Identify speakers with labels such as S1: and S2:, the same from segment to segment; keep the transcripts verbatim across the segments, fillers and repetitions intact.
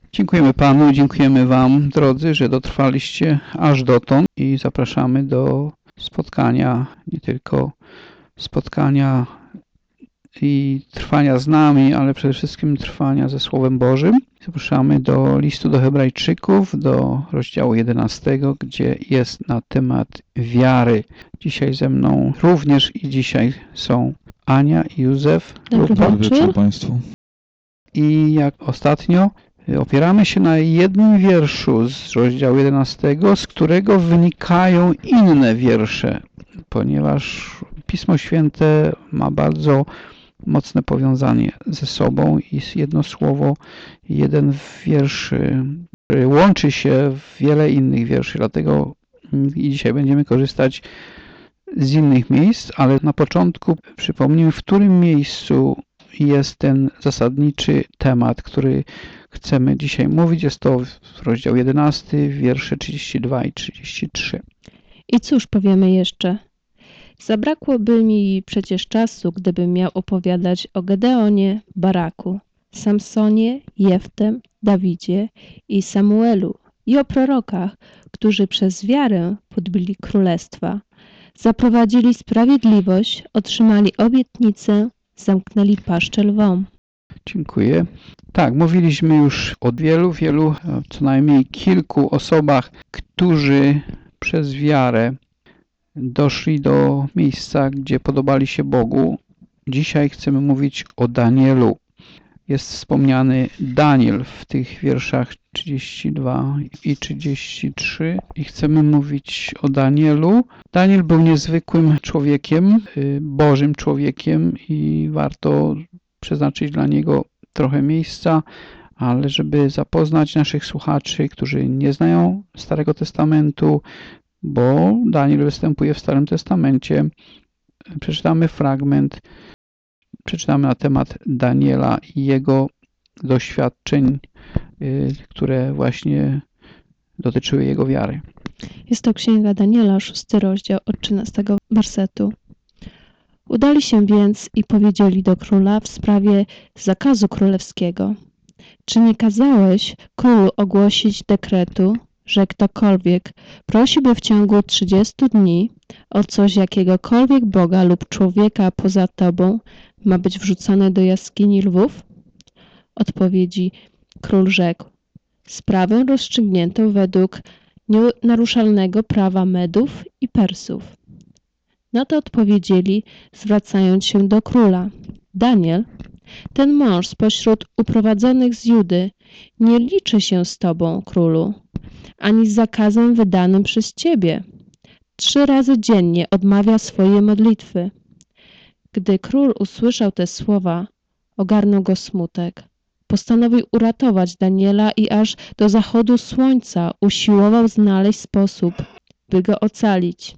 S1: Dziękujemy Panu, dziękujemy Wam, drodzy, że dotrwaliście aż dotąd i zapraszamy do spotkania, nie tylko spotkania i trwania z nami, ale przede wszystkim trwania ze Słowem Bożym. Zapraszamy do listu do Hebrajczyków, do rozdziału jedenastego, gdzie jest na temat wiary. Dzisiaj ze mną również i dzisiaj są Ania i Józef.
S2: Dobry wieczór
S3: Państwu.
S1: I jak ostatnio opieramy się na jednym wierszu z rozdziału jedenastego, z którego wynikają inne wiersze, ponieważ Pismo Święte ma bardzo mocne powiązanie ze sobą i jedno słowo, jeden wiersz łączy się w wiele innych wierszy, dlatego i dzisiaj będziemy korzystać z innych miejsc, ale na początku przypomnijmy, w którym miejscu jest ten zasadniczy temat, który chcemy dzisiaj mówić. Jest to rozdział jedenasty, wiersze trzydzieści dwa i trzydzieści trzy.
S2: I cóż powiemy jeszcze? Zabrakłoby mi przecież czasu, gdybym miał opowiadać o Gedeonie, Baraku, Samsonie, Jeftem, Dawidzie i Samuelu i o prorokach, którzy przez wiarę podbili królestwa, zaprowadzili sprawiedliwość, otrzymali obietnicę, zamknęli paszczę lwom.
S1: Dziękuję. Tak, mówiliśmy już o wielu, wielu, co najmniej kilku osobach, którzy przez wiarę doszli do miejsca, gdzie podobali się Bogu. Dzisiaj chcemy mówić o Danielu. Jest wspomniany Daniel w tych wierszach trzydzieści dwa i trzydzieści trzy i chcemy mówić o Danielu. Daniel był niezwykłym człowiekiem, Bożym człowiekiem i warto przeznaczyć dla niego trochę miejsca, ale żeby zapoznać naszych słuchaczy, którzy nie znają Starego Testamentu, bo Daniel występuje w Starym Testamencie, przeczytamy fragment, przeczytamy na temat Daniela i jego doświadczeń, które właśnie dotyczyły jego wiary.
S2: Jest to Księga Daniela, szósty rozdział od trzynastego wersetu. Udali się więc i powiedzieli do króla w sprawie zakazu królewskiego. Czy nie kazałeś królu ogłosić dekretu, że ktokolwiek prosiłby w ciągu trzydziestu dni o coś jakiegokolwiek Boga lub człowieka poza tobą, ma być wrzucony do jaskini lwów? Odpowiedzi król rzekł: sprawę rozstrzygniętą według nienaruszalnego prawa Medów i Persów. Na to odpowiedzieli, zwracając się do króla: Daniel, ten mąż spośród uprowadzonych z Judy nie liczy się z tobą, królu, ani z zakazem wydanym przez ciebie. Trzy razy dziennie odmawia swoje modlitwy. Gdy król usłyszał te słowa, ogarnął go smutek. Postanowił uratować Daniela i aż do zachodu słońca usiłował znaleźć sposób, by go ocalić.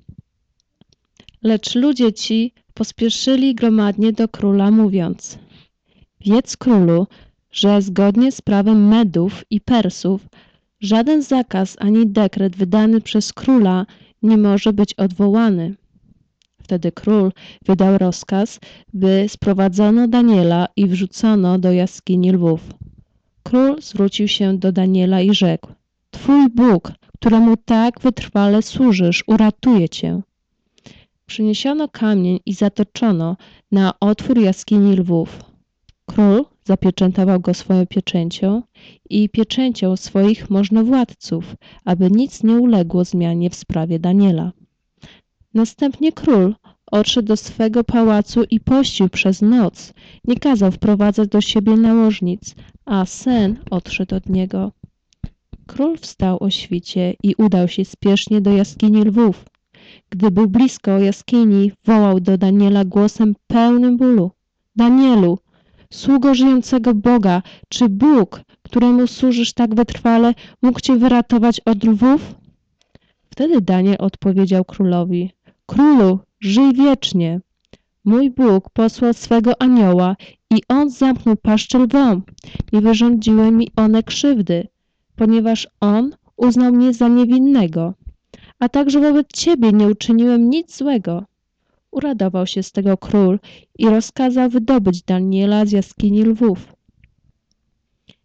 S2: Lecz ludzie ci pospieszyli gromadnie do króla, mówiąc: wiedz, królu, że zgodnie z prawem Medów i Persów żaden zakaz ani dekret wydany przez króla nie może być odwołany. Wtedy król wydał rozkaz, by sprowadzono Daniela i wrzucono do jaskini lwów. Król zwrócił się do Daniela i rzekł: twój Bóg, któremu tak wytrwale służysz, uratuje cię. Przyniesiono kamień i zatoczono na otwór jaskini lwów. Król zapieczętował go swoją pieczęcią i pieczęcią swoich możnowładców, aby nic nie uległo zmianie w sprawie Daniela. Następnie król odszedł do swego pałacu i pościł przez noc. Nie kazał wprowadzać do siebie nałożnic, a sen odszedł od niego. Król wstał o świcie i udał się spiesznie do jaskini lwów. Gdy był blisko jaskini, wołał do Daniela głosem pełnym bólu: Danielu, sługo żyjącego Boga, czy Bóg, któremu służysz tak wytrwale, mógł cię wyratować od lwów? Wtedy Daniel odpowiedział królowi: królu, żyj wiecznie. Mój Bóg posłał swego anioła i on zamknął paszczę lwom. Nie wyrządziły mi one krzywdy, ponieważ on uznał mnie za niewinnego. A także wobec ciebie nie uczyniłem nic złego. Uradował się z tego król i rozkazał wydobyć Daniela z jaskini lwów.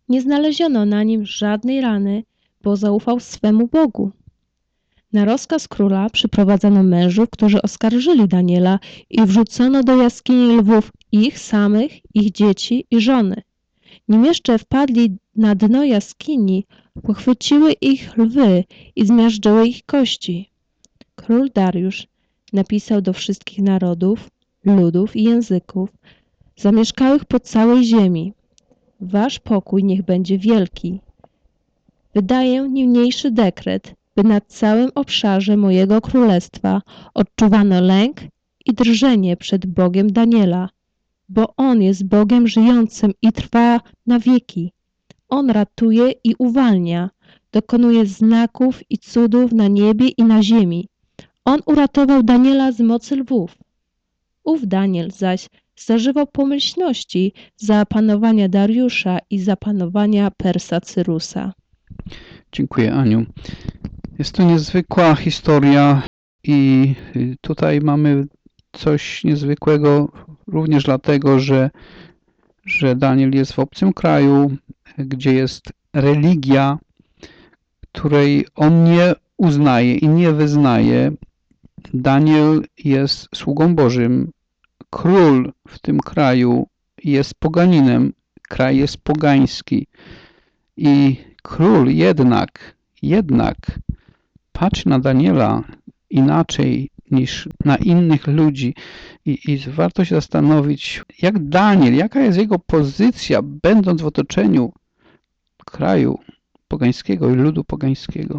S2: Nie znaleziono na nim żadnej rany, bo zaufał swemu Bogu. Na rozkaz króla przyprowadzono mężów, którzy oskarżyli Daniela i wrzucono do jaskini lwów ich samych, ich dzieci i żony. Nim jeszcze wpadli na dno jaskini, pochwyciły ich lwy i zmiażdżyły ich kości. Król Dariusz napisał do wszystkich narodów, ludów i języków, zamieszkałych po całej ziemi: Wasz pokój niech będzie wielki. Wydaję niniejszy dekret, by na całym obszarze mojego królestwa odczuwano lęk i drżenie przed Bogiem Daniela, bo On jest Bogiem żyjącym i trwa na wieki. On ratuje i uwalnia, dokonuje znaków i cudów na niebie i na ziemi. On uratował Daniela z mocy lwów. Ów Daniel zaś zażywał pomyślności za panowania Dariusza i za panowania Persa Cyrusa.
S1: Dziękuję, Aniu. Jest to niezwykła historia i tutaj mamy coś niezwykłego również dlatego, że, że Daniel jest w obcym kraju, gdzie jest religia, której on nie uznaje i nie wyznaje. Daniel jest sługą Bożym. Król w tym kraju jest poganinem. Kraj jest pogański. I król jednak, jednak patrzy na Daniela inaczej niż na innych ludzi. I, I warto się zastanowić, jak Daniel, jaka jest jego pozycja, będąc w otoczeniu kraju pogańskiego i ludu pogańskiego.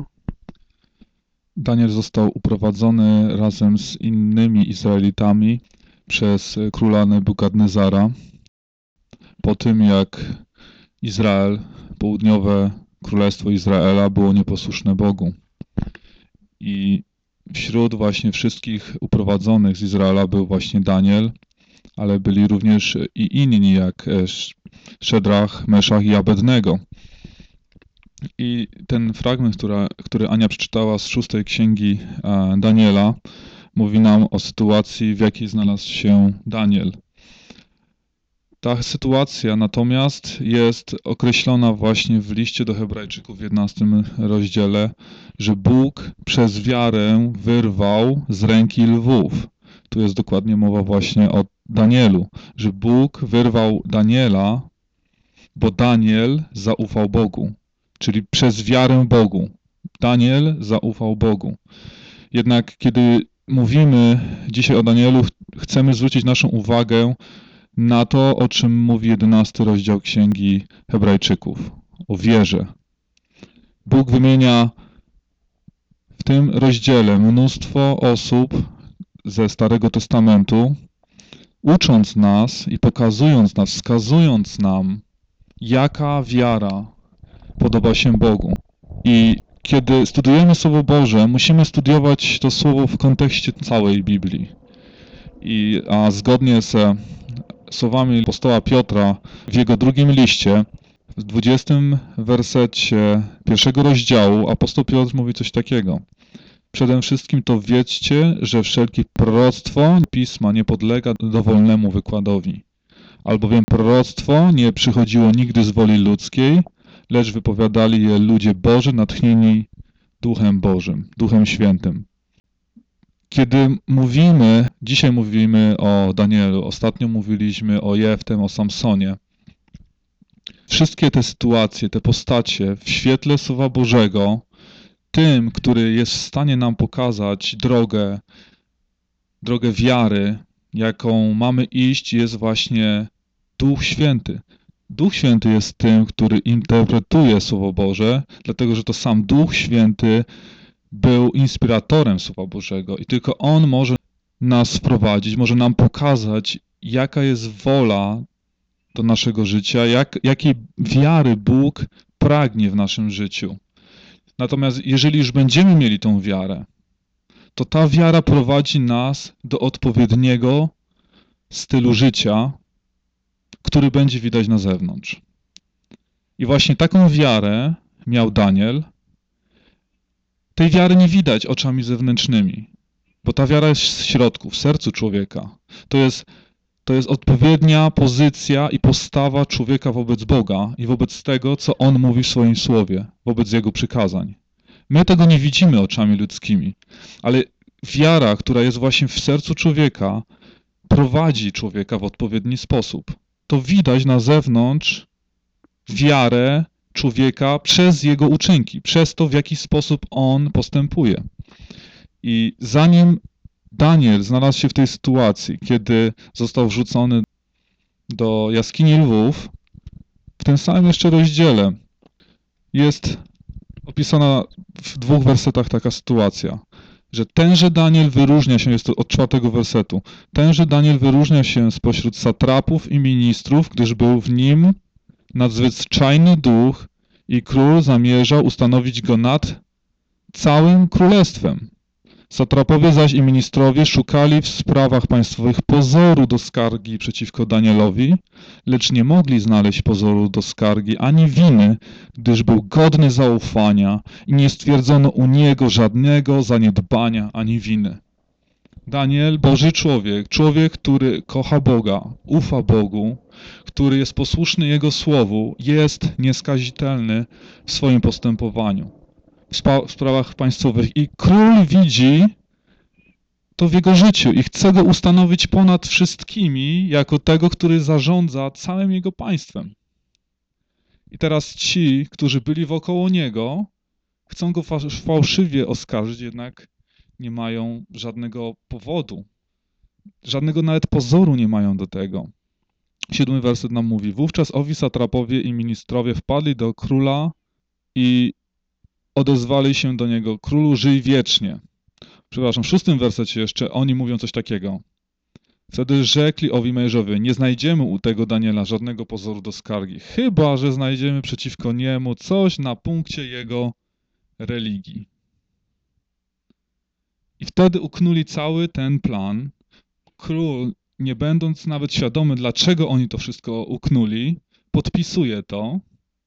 S3: Daniel został uprowadzony razem z innymi Izraelitami przez króla Nebukadnezara. Po tym, jak Izrael, południowe królestwo Izraela było nieposłuszne Bogu. I wśród właśnie wszystkich uprowadzonych z Izraela był właśnie Daniel, ale byli również i inni, jak Szedrach, Meszach i Abednego. I ten fragment, który, który Ania przeczytała z szóstej księgi Daniela, mówi nam o sytuacji, w jakiej znalazł się Daniel. Ta sytuacja natomiast jest określona właśnie w liście do Hebrajczyków w jedenastym rozdziale, że Bóg przez wiarę wyrwał z ręki lwów. Tu jest dokładnie mowa właśnie o Danielu, że Bóg wyrwał Daniela, bo Daniel zaufał Bogu, czyli przez wiarę Bogu. Daniel zaufał Bogu. Jednak kiedy mówimy dzisiaj o Danielu, chcemy zwrócić naszą uwagę na to, o czym mówi jedenasty rozdział Księgi Hebrajczyków, o wierze. Bóg wymienia w tym rozdziale mnóstwo osób ze Starego Testamentu, ucząc nas i pokazując nas, wskazując nam, jaka wiara podoba się Bogu. I kiedy studujemy Słowo Boże, musimy studiować to Słowo w kontekście całej Biblii. I a zgodnie ze słowami apostoła Piotra w jego drugim liście, w dwudziestym wersecie pierwszego rozdziału, apostoł Piotr mówi coś takiego. Przede wszystkim to wiedzcie, że wszelkie proroctwo Pisma nie podlega dowolnemu wykładowi. Albowiem proroctwo nie przychodziło nigdy z woli ludzkiej, lecz wypowiadali je ludzie Boży natchnieni Duchem Bożym, Duchem Świętym. Kiedy mówimy, dzisiaj mówimy o Danielu, ostatnio mówiliśmy o Jeftem, o Samsonie. Wszystkie te sytuacje, te postacie w świetle Słowa Bożego, tym, który jest w stanie nam pokazać drogę, drogę wiary, jaką mamy iść, jest właśnie Duch Święty. Duch Święty jest tym, który interpretuje Słowo Boże, dlatego że to sam Duch Święty był inspiratorem Słowa Bożego i tylko On może nas wprowadzić, może nam pokazać, jaka jest wola do naszego życia, jak, jakiej wiary Bóg pragnie w naszym życiu. Natomiast jeżeli już będziemy mieli tą wiarę, to ta wiara prowadzi nas do odpowiedniego stylu życia, który będzie widać na zewnątrz. I właśnie taką wiarę miał Daniel. Tej wiary nie widać oczami zewnętrznymi, bo ta wiara jest w środku, w sercu człowieka. To jest To jest odpowiednia pozycja i postawa człowieka wobec Boga i wobec tego, co On mówi w swoim słowie, wobec Jego przykazań. My tego nie widzimy oczami ludzkimi, ale wiara, która jest właśnie w sercu człowieka, prowadzi człowieka w odpowiedni sposób. To widać na zewnątrz wiarę człowieka przez jego uczynki, przez to, w jaki sposób on postępuje. I zanim Daniel znalazł się w tej sytuacji, kiedy został wrzucony do jaskini lwów, w tym samym jeszcze rozdziale jest opisana w dwóch wersetach taka sytuacja, że tenże Daniel wyróżnia się, jest to od czwartego wersetu, tenże Daniel wyróżnia się spośród satrapów i ministrów, gdyż był w nim nadzwyczajny duch i król zamierzał ustanowić go nad całym królestwem. Satrapowie zaś i ministrowie szukali w sprawach państwowych pozoru do skargi przeciwko Danielowi, lecz nie mogli znaleźć pozoru do skargi ani winy, gdyż był godny zaufania i nie stwierdzono u niego żadnego zaniedbania ani winy. Daniel, Boży człowiek, człowiek, który kocha Boga, ufa Bogu, który jest posłuszny Jego słowu, jest nieskazitelny w swoim postępowaniu w, spa- w sprawach państwowych. I król widzi to w jego życiu i chce go ustanowić ponad wszystkimi jako tego, który zarządza całym jego państwem. I teraz ci, którzy byli wokoło niego, chcą go fa- fałszywie oskarżyć, jednak nie mają żadnego powodu, żadnego nawet pozoru nie mają do tego. Siódmy werset nam mówi: wówczas owi satrapowie i ministrowie wpadli do króla i odezwali się do niego: królu, żyj wiecznie. Przepraszam, w szóstym wersecie jeszcze oni mówią coś takiego. Wtedy rzekli owi mężowie: nie znajdziemy u tego Daniela żadnego pozoru do skargi, chyba że znajdziemy przeciwko niemu coś na punkcie jego religii. I wtedy uknuli cały ten plan. Król, nie będąc nawet świadomy, dlaczego oni to wszystko uknuli, podpisuje to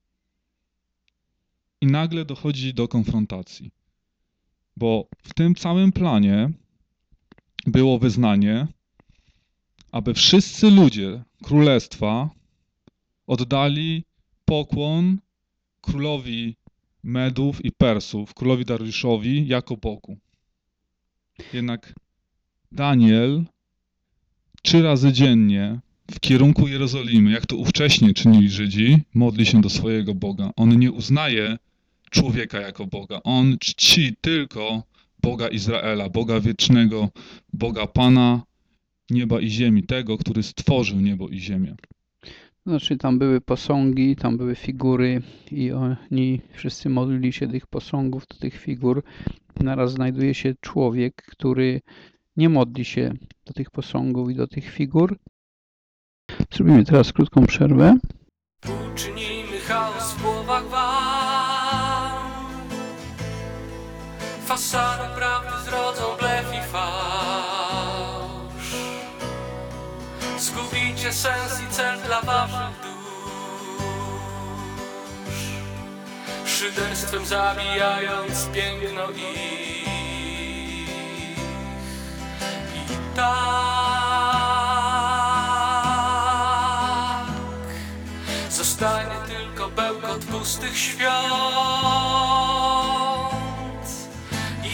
S3: i nagle dochodzi do konfrontacji. Bo w tym całym planie było wyznanie, aby wszyscy ludzie królestwa oddali pokłon królowi Medów i Persów, królowi Dariuszowi jako Bogu. Jednak Daniel trzy razy dziennie w kierunku Jerozolimy, jak to ówcześnie czynili Żydzi, modli się do swojego Boga. On nie uznaje człowieka jako Boga. On czci tylko Boga Izraela, Boga wiecznego, Boga Pana nieba i ziemi, tego, który stworzył niebo i ziemię.
S1: Znaczy tam były posągi, tam były figury i oni wszyscy modlili się do tych posągów, do tych figur. Naraz znajduje się człowiek, który nie modli się do tych posągów i do tych figur. Zrobimy teraz krótką przerwę.
S4: Uczynimy chaos w głowach wam. Fasady prawdy zrodzą blef i fałsz. Zgubicie sens i cel dla waszych dusz. Szyderstwem zabijając piękno ich. I tak zostanie tylko bełkot pustych świąt. I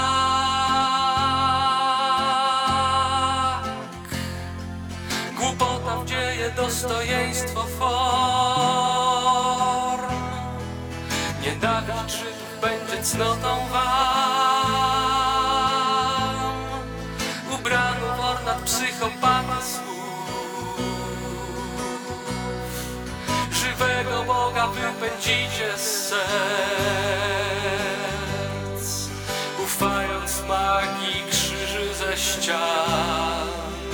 S4: tak głupota wdzieje dostojeństwo form. Nienawiść Żydów będzie cnotą wam, ubrano w ornat psychopaty słów. Żywego Boga wypędzicie z serc, ufając magii krzyży ze ścian.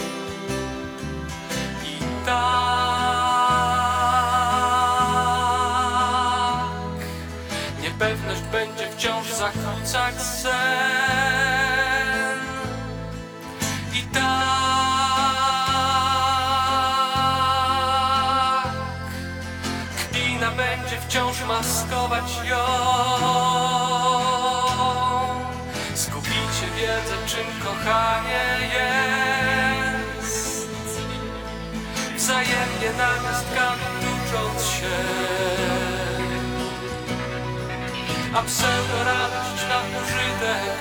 S4: I tak niepewność będzie wciąż zakłócać sen. I tak kpina będzie wciąż maskować ją. Zgubicie wiedzę, czym kochanie jest. namiastkami tucząc się, a pseudo radość na użytek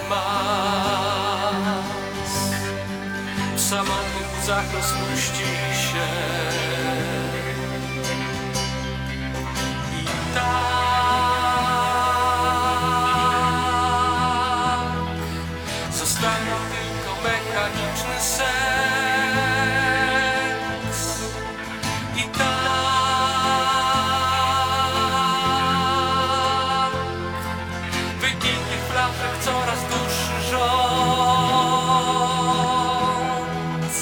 S4: mas w samotnych łzach rozpuścili się. I tak zostanie tylko mechaniczny seks. I tak wyginie flaszek coraz dłuższy rząd.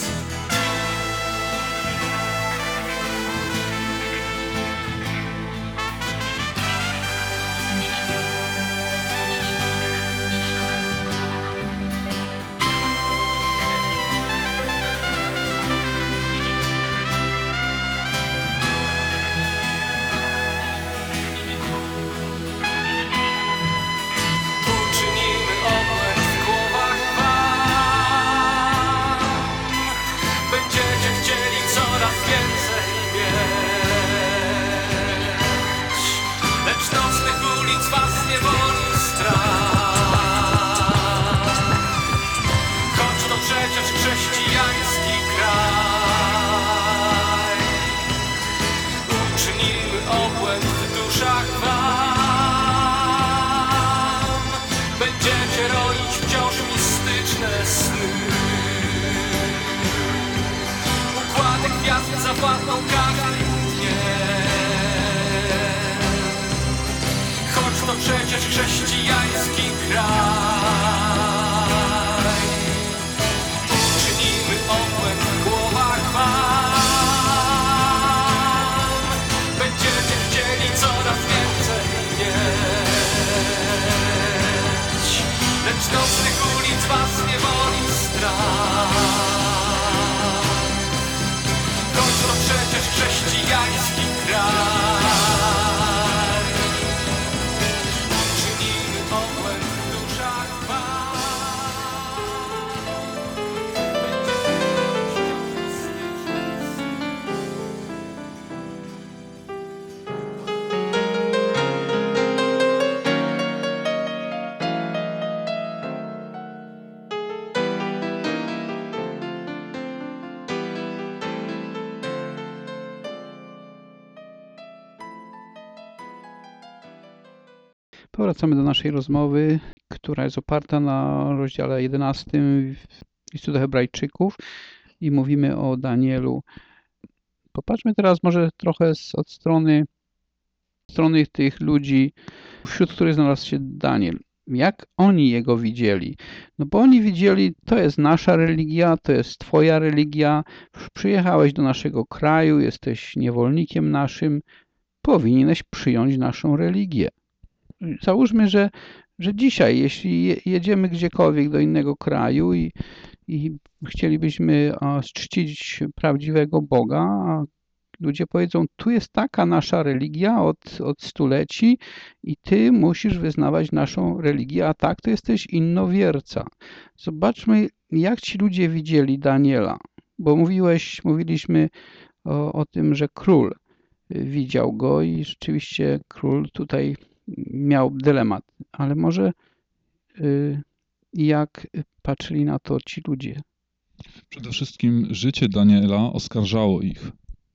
S4: Uczynimy obłęd w głowach wam. Będziecie chcieli coraz więcej mieć, lecz nocnych ulic was nie boli strach. Choć to przecież chrześcijański kraj. Uczynimy obłęd w duszach wam. Będziecie roić wciąż mistyczne sny. Układy gwiazd zapłatną każdym dniem. Choć to przecież chrześcijański kraj. Uczynimy obłęd w głowach wam. Będziecie chcieli coraz więcej mieć, lecz nocnych ulic was nie boli strach. Choć to przecież chrześcijański kraj. Uczynimy obłęd w duszach wam.
S1: Powracamy do naszej rozmowy, która jest oparta na rozdziale jedenastym listu do Hebrajczyków i mówimy o Danielu. Popatrzmy teraz może trochę z, od strony, strony tych ludzi, wśród których znalazł się Daniel. Jak oni jego widzieli? No bo oni widzieli, to jest nasza religia, to jest twoja religia, przyjechałeś do naszego kraju, jesteś niewolnikiem naszym, powinieneś przyjąć naszą religię. Załóżmy, że, że dzisiaj, jeśli je- jedziemy gdziekolwiek do innego kraju i, i chcielibyśmy a, czcić prawdziwego Boga, a ludzie powiedzą, tu jest taka nasza religia od, od stuleci i ty musisz wyznawać naszą religię, a tak to jesteś innowierca. Zobaczmy, jak ci ludzie widzieli Daniela, bo mówiłeś, mówiliśmy o, o tym, że król widział go i rzeczywiście król tutaj miał dylemat, ale może y, jak patrzyli na to ci ludzie?
S3: Przede wszystkim życie Daniela oskarżało ich.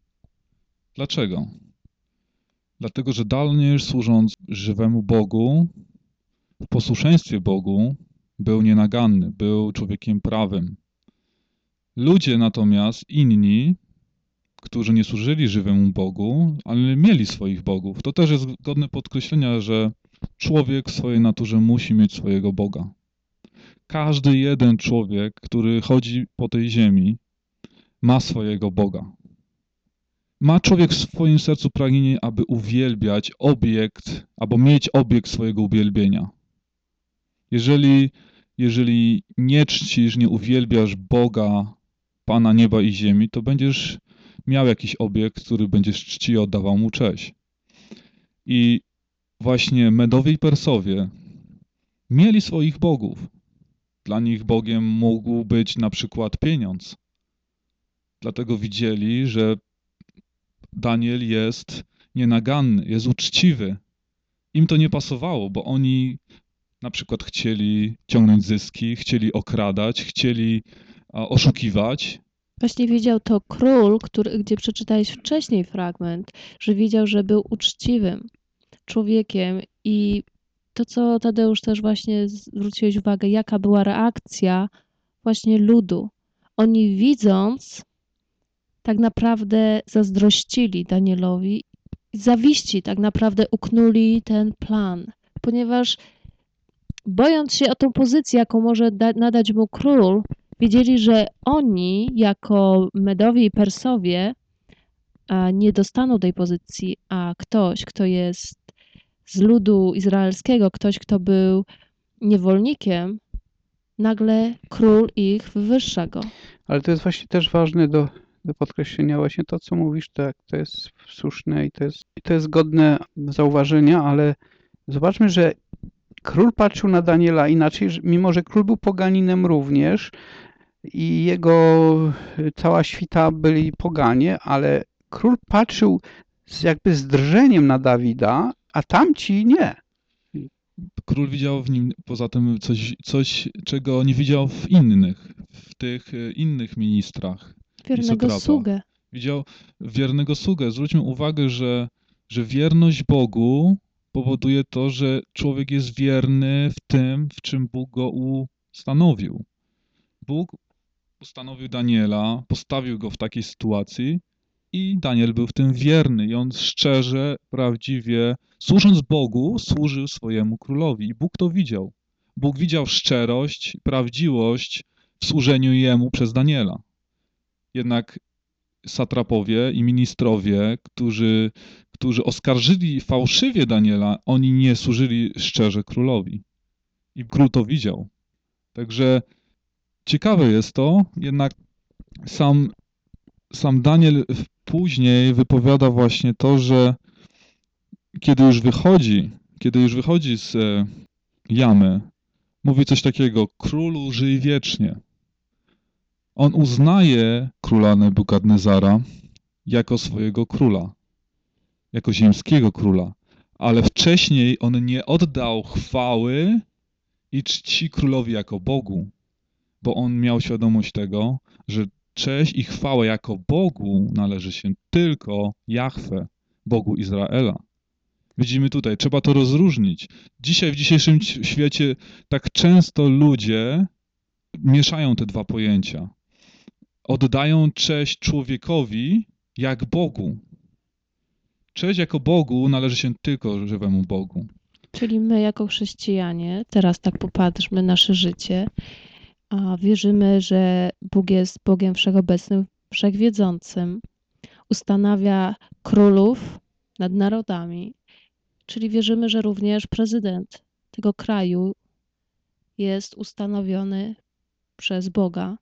S3: Dlaczego? Dlatego, że Daniel, służąc żywemu Bogu, w posłuszeństwie Bogu, był nienaganny, był człowiekiem prawym. Ludzie natomiast, inni, którzy nie służyli żywemu Bogu, ale mieli swoich bogów. To też jest godne podkreślenia, że człowiek w swojej naturze musi mieć swojego Boga. Każdy jeden człowiek, który chodzi po tej ziemi, ma swojego Boga. Ma człowiek w swoim sercu pragnienie, aby uwielbiać obiekt, albo mieć obiekt swojego uwielbienia. Jeżeli, jeżeli nie czcisz, nie uwielbiasz Boga, Pana nieba i ziemi, to będziesz miał jakiś obiekt, który będziesz czcił i oddawał mu cześć. I właśnie Medowie i Persowie mieli swoich bogów. Dla nich Bogiem mógł być na przykład pieniądz. Dlatego widzieli, że Daniel jest nienaganny, jest uczciwy. Im to nie pasowało, bo oni na przykład chcieli ciągnąć zyski, chcieli okradać, chcieli a, oszukiwać.
S2: Właśnie widział to król, który, gdzie przeczytałeś wcześniej fragment, że widział, że był uczciwym człowiekiem i to, co Tadeusz też właśnie zwróciłeś uwagę, jaka była reakcja właśnie ludu. Oni widząc, tak naprawdę zazdrościli Danielowi i zawiści tak naprawdę uknuli ten plan, ponieważ bojąc się o tą pozycję, jaką może da, nadać mu król, wiedzieli, że oni jako Medowie i Persowie a, nie dostaną tej pozycji, a ktoś, kto jest z ludu izraelskiego, ktoś, kto był niewolnikiem, nagle król ich wywyższa go.
S1: Ale to jest właśnie też ważne do, do podkreślenia właśnie to, co mówisz, tak, to jest słuszne i to jest, i to jest godne zauważenia, ale zobaczmy, że król patrzył na Daniela inaczej, mimo że król był poganinem również i jego cała świta byli poganie, ale król patrzył z jakby z drżeniem na Dawida, a tamci nie.
S3: Król widział w nim poza tym coś, coś czego nie widział w innych, w tych innych ministrach.
S2: Wiernego
S3: Isotrapa.
S2: sługę.
S3: Widział wiernego sługę. Zwróćmy uwagę, że, że wierność Bogu powoduje to, że człowiek jest wierny w tym, w czym Bóg go ustanowił. Bóg ustanowił Daniela, postawił go w takiej sytuacji i Daniel był w tym wierny i on szczerze, prawdziwie, służąc Bogu, służył swojemu królowi i Bóg to widział. Bóg widział szczerość, prawdziwość w służeniu jemu przez Daniela. Jednak satrapowie i ministrowie, którzy, którzy oskarżyli fałszywie Daniela, oni nie służyli szczerze królowi. I król to widział. Także ciekawe jest to, jednak sam, sam Daniel później wypowiada właśnie to, że kiedy już wychodzi, kiedy już wychodzi z jamy, mówi coś takiego: królu, żyj wiecznie. On uznaje króla Nebukadnezara jako swojego króla, jako ziemskiego króla, ale wcześniej on nie oddał chwały i czci królowi jako Bogu, bo on miał świadomość tego, że cześć i chwała jako Bogu należy się tylko Jahwe, Bogu Izraela. Widzimy tutaj, trzeba to rozróżnić. Dzisiaj, w dzisiejszym świecie tak często ludzie mieszają te dwa pojęcia. Oddają cześć człowiekowi jak Bogu. Cześć jako Bogu należy się tylko żywemu Bogu.
S2: Czyli my jako chrześcijanie, teraz tak popatrzmy na nasze życie, a wierzymy, że Bóg jest Bogiem wszechobecnym, wszechwiedzącym, ustanawia królów nad narodami, czyli wierzymy, że również prezydent tego kraju jest ustanowiony przez Boga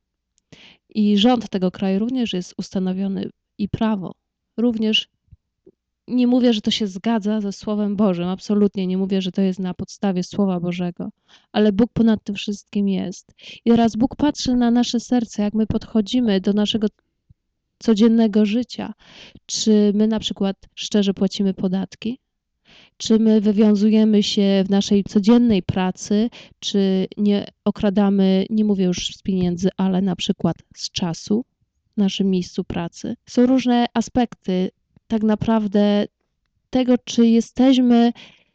S2: i rząd tego kraju również jest ustanowiony i prawo. Również nie mówię, że to się zgadza ze Słowem Bożym, absolutnie nie mówię, że to jest na podstawie Słowa Bożego, ale Bóg ponad tym wszystkim jest. I teraz Bóg patrzy na nasze serce, jak my podchodzimy do naszego codziennego życia. Czy my na przykład szczerze płacimy podatki? Czy my wywiązujemy się w naszej codziennej pracy, czy nie okradamy, nie mówię już z pieniędzy, ale na przykład z czasu w naszym miejscu pracy? Są różne aspekty tak naprawdę tego, czy jesteśmy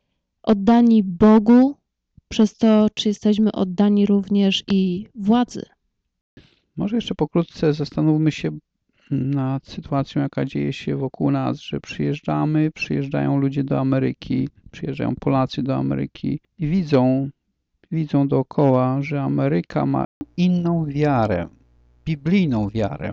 S2: oddani Bogu, przez to, czy jesteśmy oddani również i władzy.
S1: Może jeszcze pokrótce zastanówmy się nad sytuacją, jaka dzieje się wokół nas, że przyjeżdżamy, przyjeżdżają ludzie do Ameryki, przyjeżdżają Polacy do Ameryki i widzą, widzą dookoła, że Ameryka ma inną wiarę, biblijną wiarę.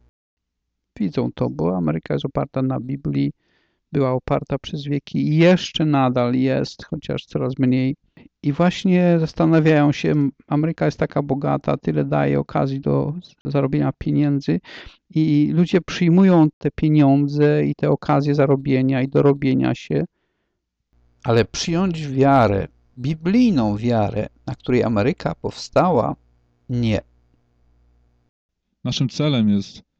S1: Widzą to, bo Ameryka jest oparta na Biblii, była oparta przez wieki i jeszcze nadal jest, chociaż coraz mniej. I właśnie zastanawiają się, Ameryka jest taka bogata, tyle daje okazji do zarobienia pieniędzy i ludzie przyjmują te pieniądze i te okazje zarobienia i dorobienia się, ale przyjąć wiarę, biblijną wiarę, na której Ameryka powstała, nie.
S3: Naszym celem jest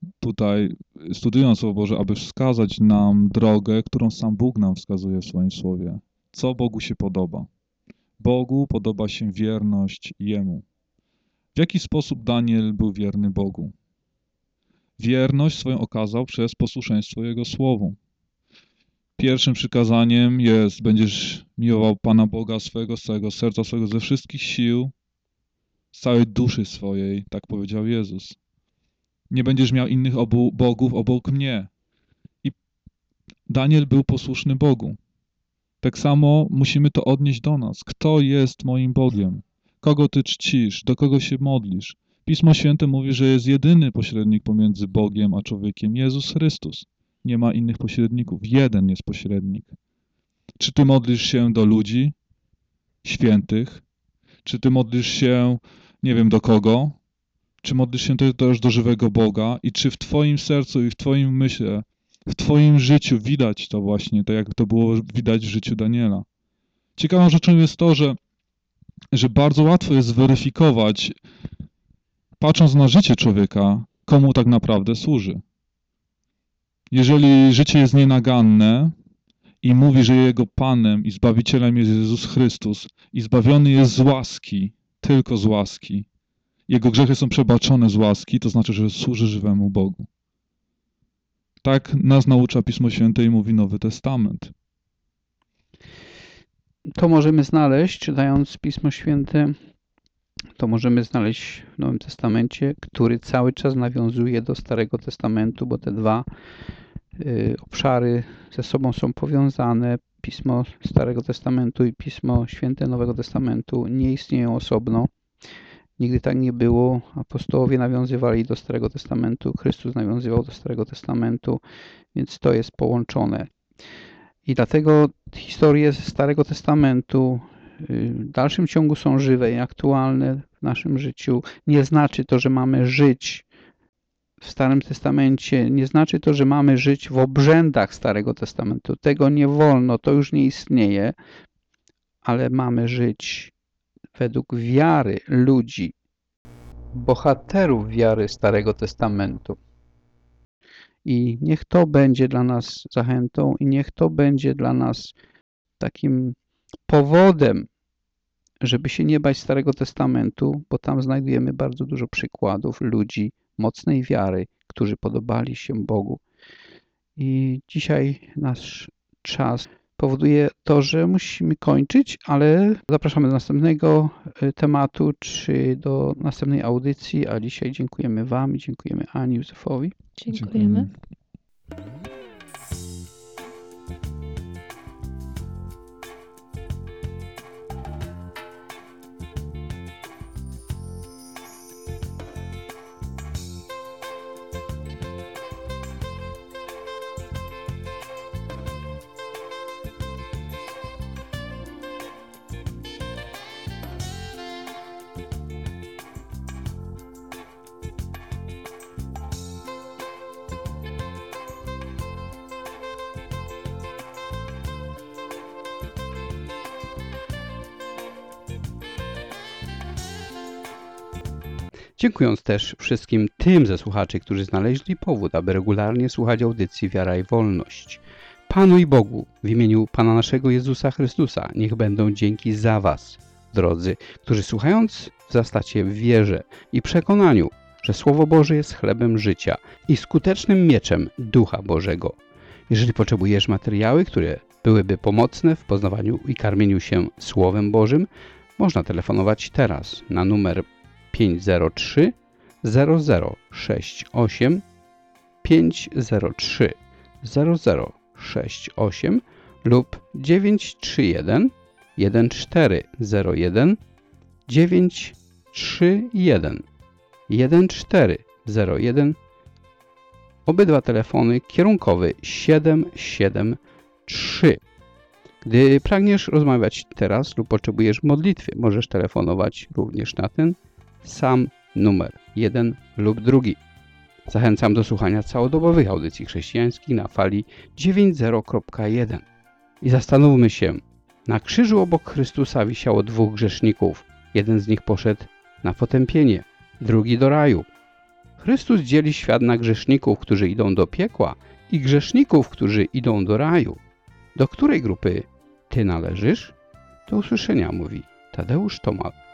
S3: tutaj, studiując Słowo Boże, aby wskazać nam drogę, którą sam Bóg nam wskazuje w swoim Słowie. Co Bogu się podoba? Bogu podoba się wierność Jemu. W jaki sposób Daniel był wierny Bogu? Wierność swoją okazał przez posłuszeństwo Jego Słowu. Pierwszym przykazaniem jest: będziesz miłował Pana Boga swego, z całego serca swego, ze wszystkich sił, z całej duszy swojej, tak powiedział Jezus. Nie będziesz miał innych obu bogów obok mnie. I Daniel był posłuszny Bogu. Tak samo musimy to odnieść do nas. Kto jest moim Bogiem? Kogo ty czcisz? Do kogo się modlisz? Pismo Święte mówi, że jest jedyny pośrednik pomiędzy Bogiem a człowiekiem, Jezus Chrystus. Nie ma innych pośredników. Jeden jest pośrednik. Czy ty modlisz się do ludzi, świętych? Czy ty modlisz się, nie wiem do kogo? Czy modlisz się też do żywego Boga? I czy w twoim sercu i w twoim myśle, w twoim życiu widać to właśnie, tak jak to było widać w życiu Daniela? Ciekawą rzeczą jest to, że, że bardzo łatwo jest zweryfikować, patrząc na życie człowieka, komu tak naprawdę służy. Jeżeli życie jest nienaganne i mówi, że jego Panem i Zbawicielem jest Jezus Chrystus i zbawiony jest z łaski, tylko z łaski, jego grzechy są przebaczone z łaski, to znaczy, że służy żywemu Bogu. Tak nas naucza Pismo Święte i mówi Nowy Testament.
S1: To możemy znaleźć, czytając Pismo Święte, to możemy znaleźć w Nowym Testamencie, który cały czas nawiązuje do Starego Testamentu, bo te dwa y, obszary ze sobą są powiązane. Pismo Starego Testamentu i Pismo Święte Nowego Testamentu nie istnieją osobno. Nigdy tak nie było. Apostołowie nawiązywali do Starego Testamentu, Chrystus nawiązywał do Starego Testamentu, więc to jest połączone. I dlatego historie z Starego Testamentu w dalszym ciągu są żywe i aktualne w naszym życiu. Nie znaczy to, że mamy żyć w Starym Testamencie, nie znaczy to, że mamy żyć w obrzędach Starego Testamentu. Tego nie wolno, to już nie istnieje, ale mamy żyć według wiary ludzi, bohaterów wiary Starego Testamentu. I niech to będzie dla nas zachętą i niech to będzie dla nas takim powodem, żeby się nie bać Starego Testamentu, bo tam znajdujemy bardzo dużo przykładów ludzi mocnej wiary, którzy podobali się Bogu. I dzisiaj nasz czas powoduje to, że musimy kończyć, ale zapraszamy do następnego tematu, czy do następnej audycji, a dzisiaj dziękujemy Wam i dziękujemy Ani, Józefowi.
S2: Dziękujemy.
S1: Dziękując też wszystkim tym ze słuchaczy, którzy znaleźli powód, aby regularnie słuchać audycji Wiara i Wolność. Panu i Bogu, w imieniu Pana naszego Jezusa Chrystusa, niech będą dzięki za Was, drodzy, którzy słuchając wzrastacie w wierze i przekonaniu, że Słowo Boże jest chlebem życia i skutecznym mieczem Ducha Bożego. Jeżeli potrzebujesz materiały, które byłyby pomocne w poznawaniu i karmieniu się Słowem Bożym, można telefonować teraz na numer pięć zero trzy zero zero sześć osiem pięć zero trzy zero zero sześć osiem lub dziewięć trzy jeden jeden cztery zero jeden dziewięć trzy jeden jeden cztery zero jeden. Obydwa telefony kierunkowy siedem siedem trzy. Gdy pragniesz rozmawiać teraz lub potrzebujesz modlitwy, możesz telefonować również na ten sam numer, jeden lub drugi. Zachęcam do słuchania całodobowych audycji chrześcijańskich na fali dziewięćdziesiąt kropka jeden. I zastanówmy się, na krzyżu obok Chrystusa wisiało dwóch grzeszników. Jeden z nich poszedł na potępienie, drugi do raju. Chrystus dzieli świat na grzeszników, którzy idą do piekła i grzeszników, którzy idą do raju. Do której grupy ty należysz? Do usłyszenia, mówi Tadeusz Tomal.